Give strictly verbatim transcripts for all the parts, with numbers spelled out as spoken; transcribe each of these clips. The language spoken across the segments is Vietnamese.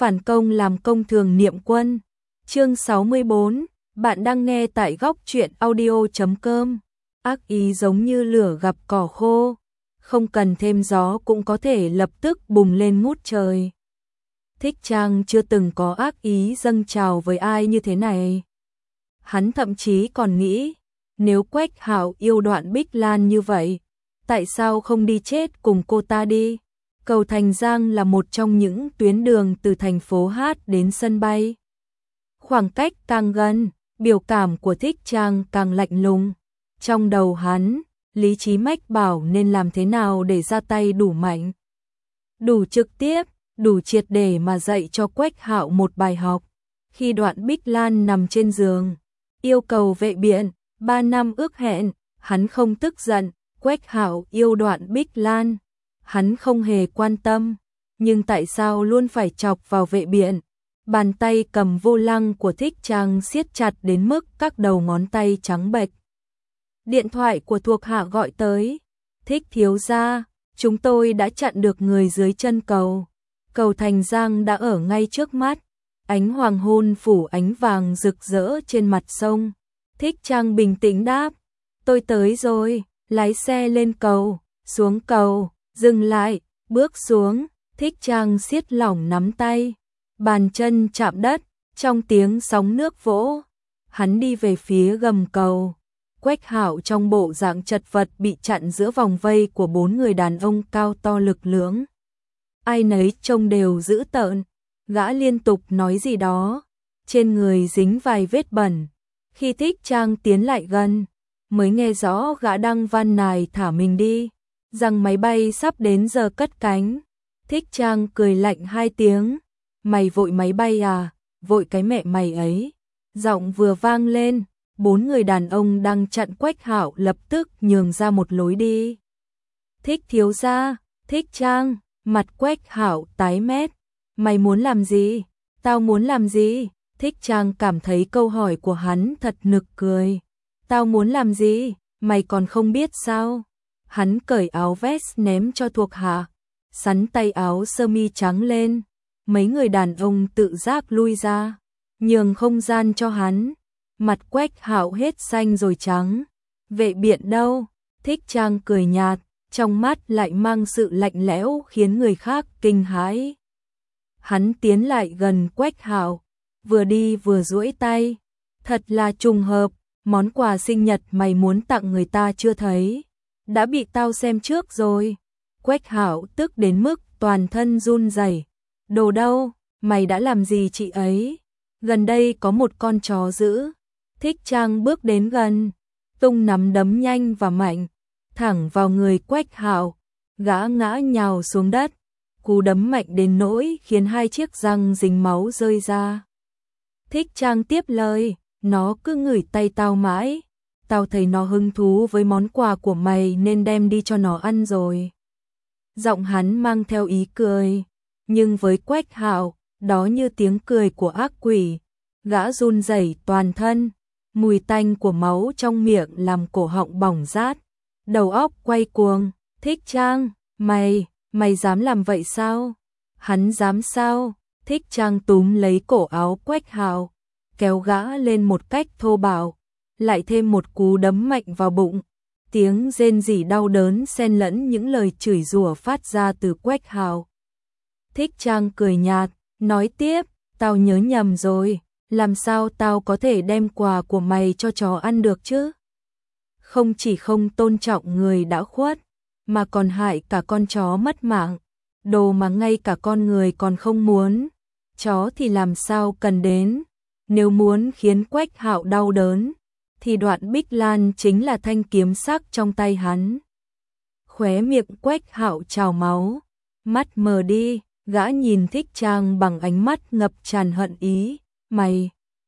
phản công làm công thường niệm quân. Chương sáu mươi bốn, bạn đang nghe tại góc truyện audio chấm com. Ác ý giống như lửa gặp cỏ khô, không cần thêm gió cũng có thể lập tức bùng lên ngút trời. Thích Trang chưa từng có ác ý dâng trào với ai như thế này. Hắn thậm chí còn nghĩ, nếu Quách Hạo yêu Đoạn Bích Lan như vậy, tại sao không đi chết cùng cô ta đi? Cầu Thành Giang là một trong những tuyến đường từ thành phố Hát đến sân bay. Khoảng cách càng gần, biểu cảm của Thích Trang càng lạnh lùng. Trong đầu hắn, lý trí mách bảo nên làm thế nào để ra tay đủ mạnh, đủ trực tiếp, đủ triệt để mà dạy cho Quách Hạo một bài học. Khi Đoạn Bích Lan nằm trên giường, yêu cầu vệ biện, ba năm ước hẹn, hắn không tức giận. Quách Hạo yêu Đoạn Bích Lan, hắn không hề quan tâm, nhưng tại sao luôn phải chọc vào vệ biện? Bàn tay cầm vô lăng của Thích Trang siết chặt đến mức các đầu ngón tay trắng bệch. Điện thoại của thuộc hạ gọi tới. Thích thiếu gia, chúng tôi đã chặn được người dưới chân cầu. Cầu Thành Giang đã ở ngay trước mắt. Ánh hoàng hôn phủ ánh vàng rực rỡ trên mặt sông. Thích Trang bình tĩnh đáp, tôi tới rồi. Lái xe lên cầu, xuống cầu, dừng lại, bước xuống. Thích Trang siết lỏng nắm tay, bàn chân chạm đất, trong tiếng sóng nước vỗ. Hắn đi về phía gầm cầu. Quách Hạo trong bộ dạng chật vật bị chặn giữa vòng vây của bốn người đàn ông cao to lực lưỡng. Ai nấy trông đều dữ tợn, gã liên tục nói gì đó, trên người dính vài vết bẩn. Khi Thích Trang tiến lại gần, mới nghe rõ gã đang van nài thả mình đi, rằng máy bay sắp đến giờ cất cánh. Thích Trang cười lạnh hai tiếng, mày vội máy bay à, vội cái mẹ mày ấy. Giọng vừa vang lên, bốn người đàn ông đang chặn Quách Hạo lập tức nhường ra một lối đi. Thích thiếu gia, Thích Trang, mặt Quách Hạo tái mét, mày muốn làm gì, tao muốn làm gì? Thích Trang cảm thấy câu hỏi của hắn thật nực cười. Tao muốn làm gì, mày còn không biết sao? Hắn cởi áo vest ném cho thuộc hạ, sắn tay áo sơ mi trắng lên. Mấy người đàn ông tự giác lui ra, nhường không gian cho hắn. Mặt Quách Hạo hết xanh rồi trắng. Vệ biện đâu? Thích Trang cười nhạt, trong mắt lại mang sự lạnh lẽo khiến người khác kinh hãi. Hắn tiến lại gần Quách Hạo, vừa đi vừa duỗi tay. Thật là trùng hợp, món quà sinh nhật mày muốn tặng người ta chưa thấy, đã bị tao xem trước rồi. Quách Hạo tức đến mức toàn thân run rẩy. Đồ đâu, mày đã làm gì chị ấy? Gần đây có một con chó dữ. Thích Trang bước đến gần, tung nắm đấm nhanh và mạnh, thẳng vào người Quách Hạo. Gã ngã nhào xuống đất, cú đấm mạnh đến nỗi khiến hai chiếc răng dính máu rơi ra. Thích Trang tiếp lời, nó cứ ngửi tay tao mãi, tao thấy nó hứng thú với món quà của mày nên đem đi cho nó ăn rồi. Giọng hắn mang theo ý cười, nhưng với Quách Hạo, đó như tiếng cười của ác quỷ. Gã run rẩy toàn thân, mùi tanh của máu trong miệng làm cổ họng bỏng rát, đầu óc quay cuồng. Thích Trang, mày, mày dám làm vậy sao? Hắn dám sao? Thích Trang túm lấy cổ áo Quách Hạo, kéo gã lên một cách thô bạo, lại thêm một cú đấm mạnh vào bụng. Tiếng rên rỉ đau đớn xen lẫn những lời chửi rủa phát ra từ Quách Hạo. Thích Trang cười nhạt, nói tiếp, tao nhớ nhầm rồi, làm sao tao có thể đem quà của mày cho chó ăn được chứ? Không chỉ không tôn trọng người đã khuất, mà còn hại cả con chó mất mạng, đồ mà ngay cả con người còn không muốn. Chó thì làm sao cần đến, nếu muốn khiến Quách Hạo đau đớn, thì Đoạn Bích Lan chính là thanh kiếm sắc trong tay hắn. Khóe miệng Quách Hạo trào máu, mắt mờ đi, gã nhìn Thích Trang bằng ánh mắt ngập tràn hận ý, mày.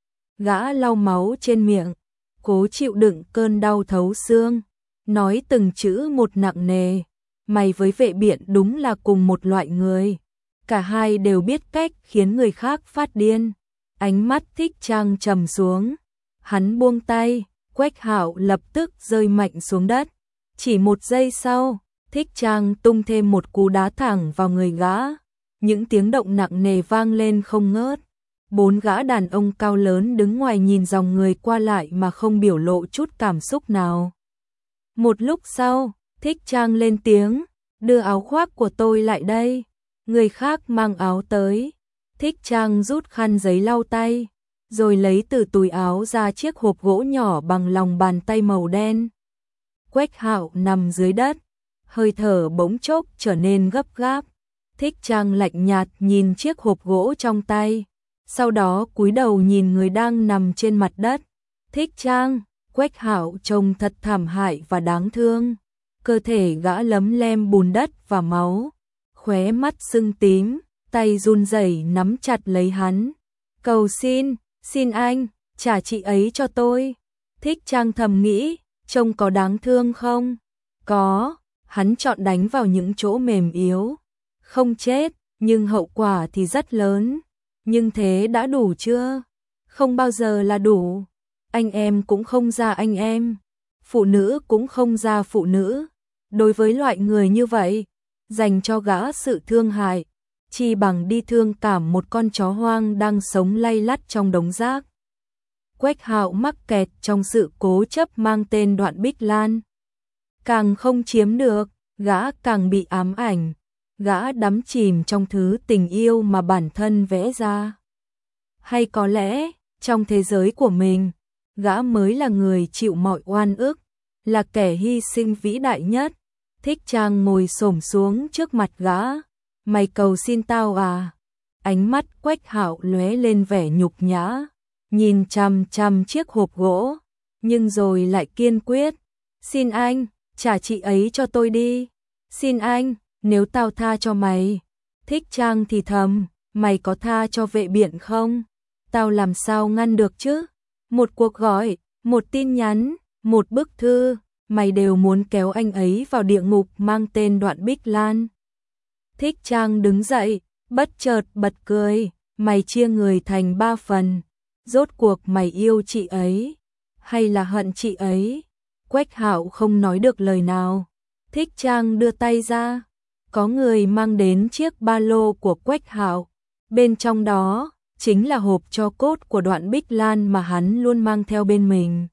Gã lau máu trên miệng, cố chịu đựng cơn đau thấu xương, nói từng chữ một nặng nề, mày với vệ biện đúng là cùng một loại người. Cả hai đều biết cách khiến người khác phát điên. Ánh mắt Thích Trang trầm xuống, hắn buông tay, Quách Hạo lập tức rơi mạnh xuống đất. Chỉ một giây sau, Thích Trang tung thêm một cú đá thẳng vào người gã, những tiếng động nặng nề vang lên không ngớt. Bốn gã đàn ông cao lớn đứng ngoài nhìn dòng người qua lại mà không biểu lộ chút cảm xúc nào. Một lúc sau, Thích Trang lên tiếng, đưa áo khoác của tôi lại đây. Người khác mang áo tới. Thích Trang rút khăn giấy lau tay, rồi lấy từ túi áo ra chiếc hộp gỗ nhỏ bằng lòng bàn tay màu đen. Quách Hạo nằm dưới đất, hơi thở bỗng chốc trở nên gấp gáp. Thích Trang lạnh nhạt nhìn chiếc hộp gỗ trong tay, sau đó cúi đầu nhìn người đang nằm trên mặt đất. Thích Trang, Quách Hạo trông thật thảm hại và đáng thương. Cơ thể gã lấm lem bùn đất và máu, khóe mắt sưng tím, tay run rẩy nắm chặt lấy hắn. Cầu xin, xin anh, trả chị ấy cho tôi. Thích Trang thầm nghĩ, trông có đáng thương không? Có, hắn chọn đánh vào những chỗ mềm yếu. Không chết, nhưng hậu quả thì rất lớn. Nhưng thế đã đủ chưa? Không bao giờ là đủ. Anh em cũng không ra anh em, phụ nữ cũng không ra phụ nữ. Đối với loại người như vậy, dành cho gã sự thương hại, chi bằng đi thương cảm một con chó hoang đang sống lay lắt trong đống rác. Quách Hạo mắc kẹt trong sự cố chấp mang tên Đoạn Bích Lan. Càng không chiếm được, gã càng bị ám ảnh. Gã đắm chìm trong thứ tình yêu mà bản thân vẽ ra. Hay có lẽ, trong thế giới của mình, gã mới là người chịu mọi oan ức, là kẻ hy sinh vĩ đại nhất. Thích Trang ngồi xổm xuống trước mặt gã. Mày cầu xin tao à? Ánh mắt Quách Hạo lóe lên vẻ nhục nhã, nhìn chằm chằm chiếc hộp gỗ, nhưng rồi lại kiên quyết. Xin anh, trả chị ấy cho tôi đi. Xin anh, nếu tao tha cho mày. Thích Trang thì thầm, mày có tha cho Vệ Biện không? Tao làm sao ngăn được chứ? Một cuộc gọi, một tin nhắn, một bức thư, mày đều muốn kéo anh ấy vào địa ngục mang tên Đoạn Bích Lan. Thích Trang đứng dậy, bất chợt bật cười, mày chia người thành ba phần. Rốt cuộc mày yêu chị ấy, hay là hận chị ấy? Quách Hạo không nói được lời nào. Thích Trang đưa tay ra, có người mang đến chiếc ba lô của Quách Hạo. Bên trong đó, chính là hộp tro cốt của Đoạn Bích Lan mà hắn luôn mang theo bên mình.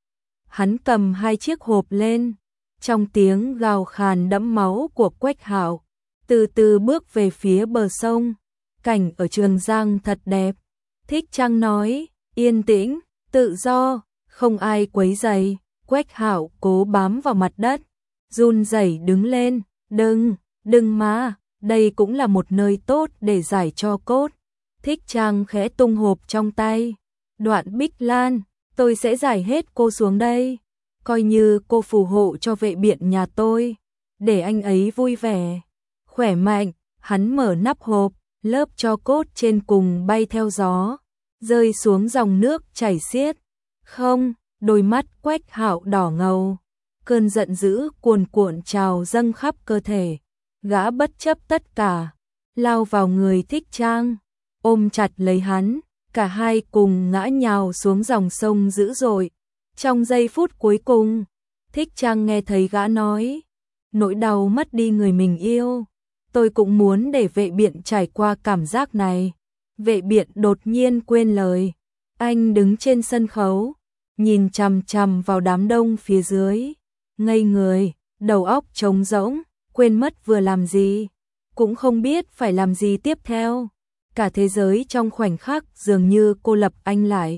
Hắn cầm hai chiếc hộp lên, trong tiếng gào khàn đẫm máu của Quách Hạo, từ từ bước về phía bờ sông. Cảnh ở Trường Giang thật đẹp. Thích Trang nói, yên tĩnh, tự do, không ai quấy rầy. Quách Hạo cố bám vào mặt đất, run rẩy đứng lên, đừng, đừng mà, đây cũng là một nơi tốt để giải tro cốt. Thích Trang khẽ tung hộp trong tay. Đoạn Bích Lan, tôi sẽ giải hết cô xuống đây, coi như cô phù hộ cho Vệ Biện nhà tôi, để anh ấy vui vẻ, khỏe mạnh. Hắn mở nắp hộp, lớp tro cốt trên cùng bay theo gió, rơi xuống dòng nước chảy xiết. Không, đôi mắt Quách Hạo đỏ ngầu, cơn giận dữ cuồn cuộn trào dâng khắp cơ thể. Gã bất chấp tất cả, lao vào người Thích Trang, ôm chặt lấy hắn, cả hai cùng ngã nhào xuống dòng sông dữ dội. Trong giây phút cuối cùng, Thích Trang nghe thấy gã nói, nỗi đau mất đi người mình yêu, tôi cũng muốn để Vệ Biện trải qua cảm giác này. Vệ Biện đột nhiên quên lời, anh đứng trên sân khấu, nhìn chằm chằm vào đám đông phía dưới, ngây người, đầu óc trống rỗng, quên mất vừa làm gì, cũng không biết phải làm gì tiếp theo. Cả thế giới trong khoảnh khắc dường như cô lập anh lại.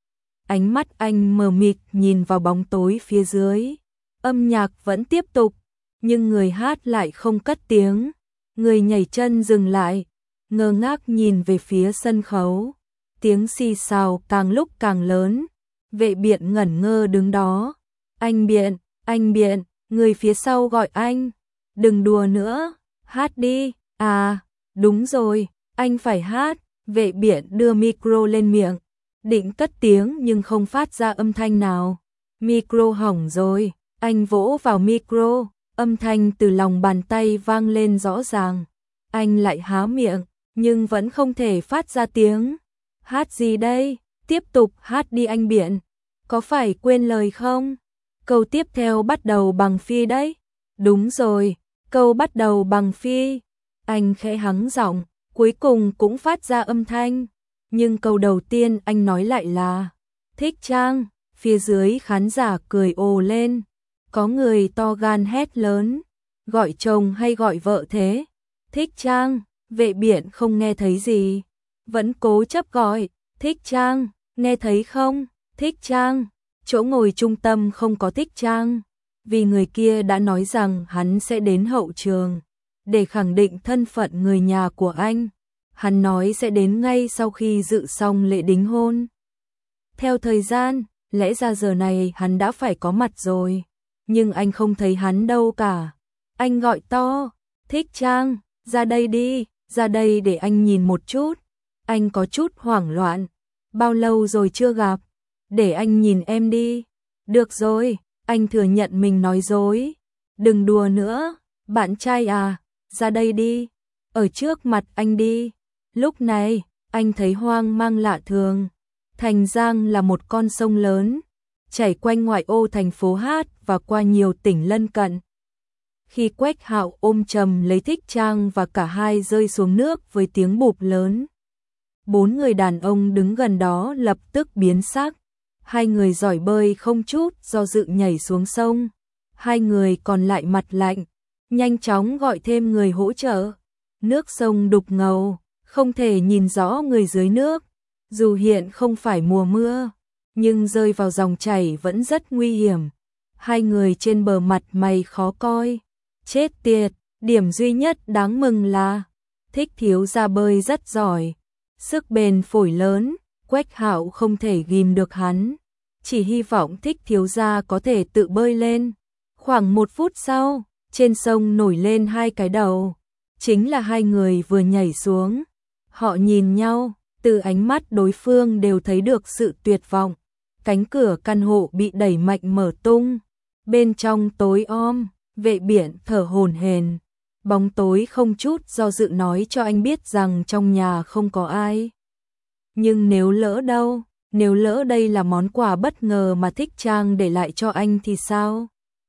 Ánh mắt anh mờ mịt nhìn vào bóng tối phía dưới. Âm nhạc vẫn tiếp tục, nhưng người hát lại không cất tiếng. Người nhảy chân dừng lại, ngơ ngác nhìn về phía sân khấu. Tiếng xì xào càng lúc càng lớn. Vệ Biện ngẩn ngơ đứng đó. Anh Biện, anh Biện, người phía sau gọi anh. Đừng đùa nữa, hát đi. À, đúng rồi, anh phải hát. Vệ Biện đưa micro lên miệng, định cất tiếng nhưng không phát ra âm thanh nào. Micro hỏng rồi, anh vỗ vào micro, âm thanh từ lòng bàn tay vang lên rõ ràng. Anh lại há miệng, nhưng vẫn không thể phát ra tiếng. Hát gì đây? Tiếp tục hát đi anh Biện. Có phải quên lời không? Câu tiếp theo bắt đầu bằng phi đấy. Đúng rồi, câu bắt đầu bằng phi. Anh khẽ hắng giọng, cuối cùng cũng phát ra âm thanh. Nhưng câu đầu tiên anh nói lại là thích Trang, phía dưới khán giả cười ồ lên. Có người to gan hét lớn, gọi chồng hay gọi vợ thế? Thích Trang, Vệ Biển không nghe thấy gì, vẫn cố chấp gọi, thích Trang, nghe thấy không? Thích Trang, chỗ ngồi trung tâm không có thích Trang, vì người kia đã nói rằng hắn sẽ đến hậu trường để khẳng định thân phận người nhà của anh. Hắn nói sẽ đến ngay sau khi dự xong lễ đính hôn. Theo thời gian, lẽ ra giờ này hắn đã phải có mặt rồi, nhưng anh không thấy hắn đâu cả. Anh gọi to, thích Trang, ra đây đi, ra đây để anh nhìn một chút. Anh có chút hoảng loạn, bao lâu rồi chưa gặp, để anh nhìn em đi. Được rồi, anh thừa nhận mình nói dối. Đừng đùa nữa, bạn trai à, ra đây đi, ở trước mặt anh đi. Lúc này, anh thấy hoang mang lạ thường. Thành Giang là một con sông lớn, chảy quanh ngoại ô thành phố Hát và qua nhiều tỉnh lân cận. Khi Quách Hạo ôm chầm lấy thích Trang và cả hai rơi xuống nước với tiếng bụp lớn, bốn người đàn ông đứng gần đó lập tức biến sắc. Hai người giỏi bơi không chút do dự nhảy xuống sông. Hai người còn lại mặt lạnh, nhanh chóng gọi thêm người hỗ trợ. Nước sông đục ngầu, không thể nhìn rõ người dưới nước. Dù hiện không phải mùa mưa, nhưng rơi vào dòng chảy vẫn rất nguy hiểm. Hai người trên bờ mặt mày khó coi. Chết tiệt, điểm duy nhất đáng mừng là thích thiếu gia bơi rất giỏi, sức bền phổi lớn. Quách Hạo không thể ghim được hắn, chỉ hy vọng thích thiếu gia có thể tự bơi lên. Khoảng một phút sau, trên sông nổi lên hai cái đầu, chính là hai người vừa nhảy xuống. Họ nhìn nhau, từ ánh mắt đối phương đều thấy được sự tuyệt vọng. Cánh cửa căn hộ bị đẩy mạnh mở tung, bên trong tối om. Vệ Biển thở hổn hển, bóng tối không chút do dự nói cho anh biết rằng trong nhà không có ai. Nhưng nếu lỡ đâu, nếu lỡ đây là món quà bất ngờ mà thích Trang để lại cho anh thì sao?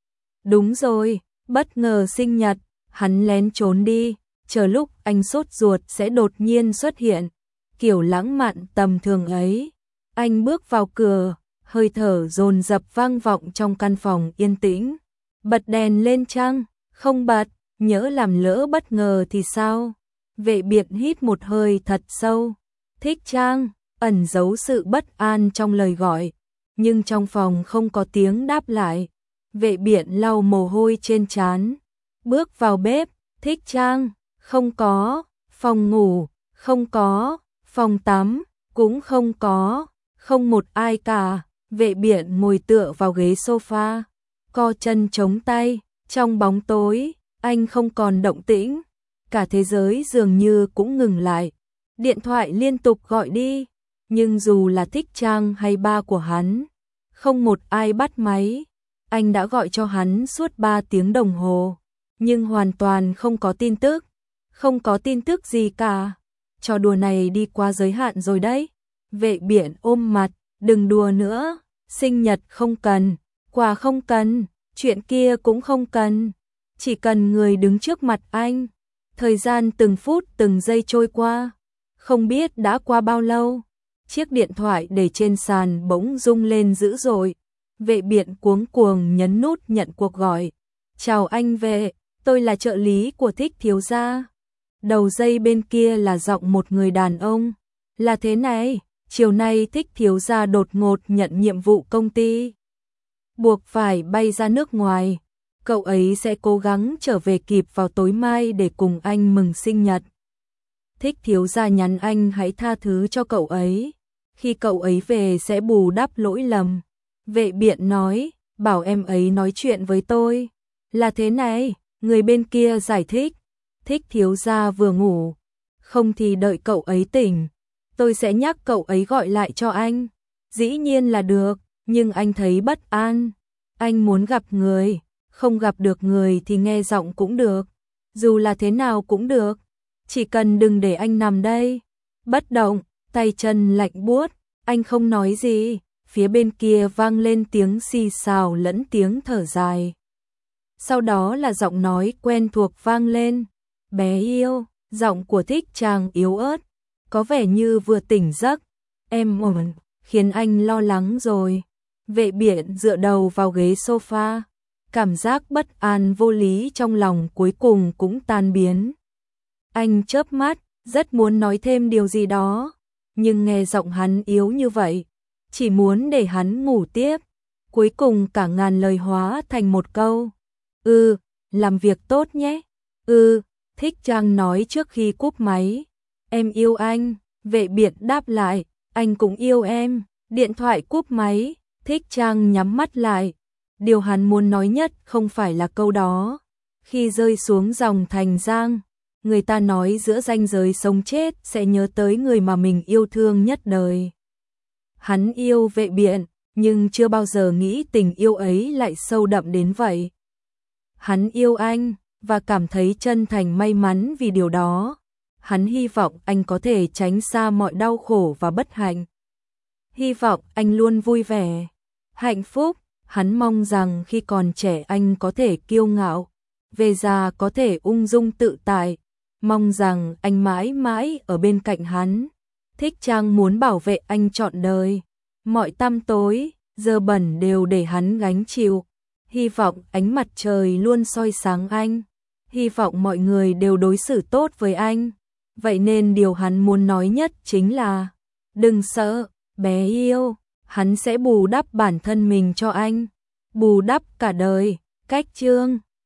Đúng rồi, bất ngờ sinh nhật, hắn lén trốn đi, chờ lúc anh sốt ruột sẽ đột nhiên xuất hiện. Kiểu lãng mạn tầm thường ấy. Anh bước vào cửa, hơi thở dồn dập vang vọng trong căn phòng yên tĩnh. Bật đèn lên chăng? Không bật, nhỡ làm lỡ bất ngờ thì sao? Vệ Biển hít một hơi thật sâu. Thích Trang, ẩn giấu sự bất an trong lời gọi, nhưng trong phòng không có tiếng đáp lại. Vệ Biển lau mồ hôi trên trán, bước vào bếp. Thích Trang, không có. Phòng ngủ, không có. Phòng tắm, cũng không có. Không một ai cả. Vệ Biển ngồi tựa vào ghế sofa, co chân chống tay. Trong bóng tối, anh không còn động tĩnh. Cả thế giới dường như cũng ngừng lại. Điện thoại liên tục gọi đi, nhưng dù là thích Trang hay ba của hắn, không một ai bắt máy. Anh đã gọi cho hắn suốt ba tiếng đồng hồ, nhưng hoàn toàn không có tin tức. Không có tin tức gì cả. Trò đùa này đi qua giới hạn rồi đấy. Vệ Biển ôm mặt, đừng đùa nữa. Sinh nhật không cần, quà không cần, chuyện kia cũng không cần. Chỉ cần người đứng trước mặt anh. Thời gian từng phút từng giây trôi qua, không biết đã qua bao lâu. Chiếc điện thoại để trên sàn bỗng rung lên dữ dội. Vệ Biển cuống cuồng nhấn nút nhận cuộc gọi. Chào anh Vệ, tôi là trợ lý của thích thiếu gia. Đầu dây bên kia là giọng một người đàn ông. Là thế này, chiều nay thích thiếu gia đột ngột nhận nhiệm vụ công ty, buộc phải bay ra nước ngoài. Cậu ấy sẽ cố gắng trở về kịp vào tối mai để cùng anh mừng sinh nhật. Thích thiếu gia nhắn anh hãy tha thứ cho cậu ấy. Khi cậu ấy về sẽ bù đắp lỗi lầm. Vệ Biển nói, bảo em ấy nói chuyện với tôi. Là thế này, người bên kia giải thích. Thích thiếu gia vừa ngủ, không thì đợi cậu ấy tỉnh, tôi sẽ nhắc cậu ấy gọi lại cho anh. Dĩ nhiên là được, nhưng anh thấy bất an. Anh muốn gặp người, không gặp được người thì nghe giọng cũng được. Dù là thế nào cũng được, chỉ cần đừng để anh nằm đây bất động, tay chân lạnh buốt. Anh không nói gì, phía bên kia vang lên tiếng xì xào lẫn tiếng thở dài. Sau đó là giọng nói quen thuộc vang lên. Bé yêu, Giọng của Thích Trang yếu ớt, có vẻ như vừa tỉnh giấc. Em ổn, khiến anh lo lắng rồi. Vệ Biện dựa đầu vào ghế sofa, cảm giác bất an vô lý trong lòng cuối cùng cũng tan biến. Anh chớp mắt, rất muốn nói thêm điều gì đó, nhưng nghe giọng hắn yếu như vậy, chỉ muốn để hắn ngủ tiếp. Cuối cùng cả ngàn lời hóa thành một câu. Ừ, làm việc tốt nhé. Ừ, Thích Trang nói trước khi cúp máy. Em yêu anh, Vệ Biện đáp lại, anh cũng yêu em. Điện thoại cúp máy, Thích Trang nhắm mắt lại. Điều hắn muốn nói nhất không phải là câu đó. Khi rơi xuống dòng Thành Giang, người ta nói giữa ranh giới sống chết sẽ nhớ tới người mà mình yêu thương nhất đời. Hắn yêu Vệ Biện, nhưng chưa bao giờ nghĩ tình yêu ấy lại sâu đậm đến vậy. Hắn yêu anh, và cảm thấy chân thành may mắn vì điều đó. Hắn hy vọng anh có thể tránh xa mọi đau khổ và bất hạnh. Hy vọng anh luôn vui vẻ, hạnh phúc. Hắn mong rằng khi còn trẻ anh có thể kiêu ngạo, về già có thể ung dung tự tại. Mong rằng anh mãi mãi ở bên cạnh hắn. Thích Trang muốn bảo vệ anh trọn đời. Mọi tăm tối, dơ bẩn đều để hắn gánh chịu. Hy vọng ánh mặt trời luôn soi sáng anh. Hy vọng mọi người đều đối xử tốt với anh. Vậy nên điều hắn muốn nói nhất chính là đừng sợ, bé yêu. Hắn sẽ bù đắp bản thân mình cho anh. Bù đắp cả đời. Cách chương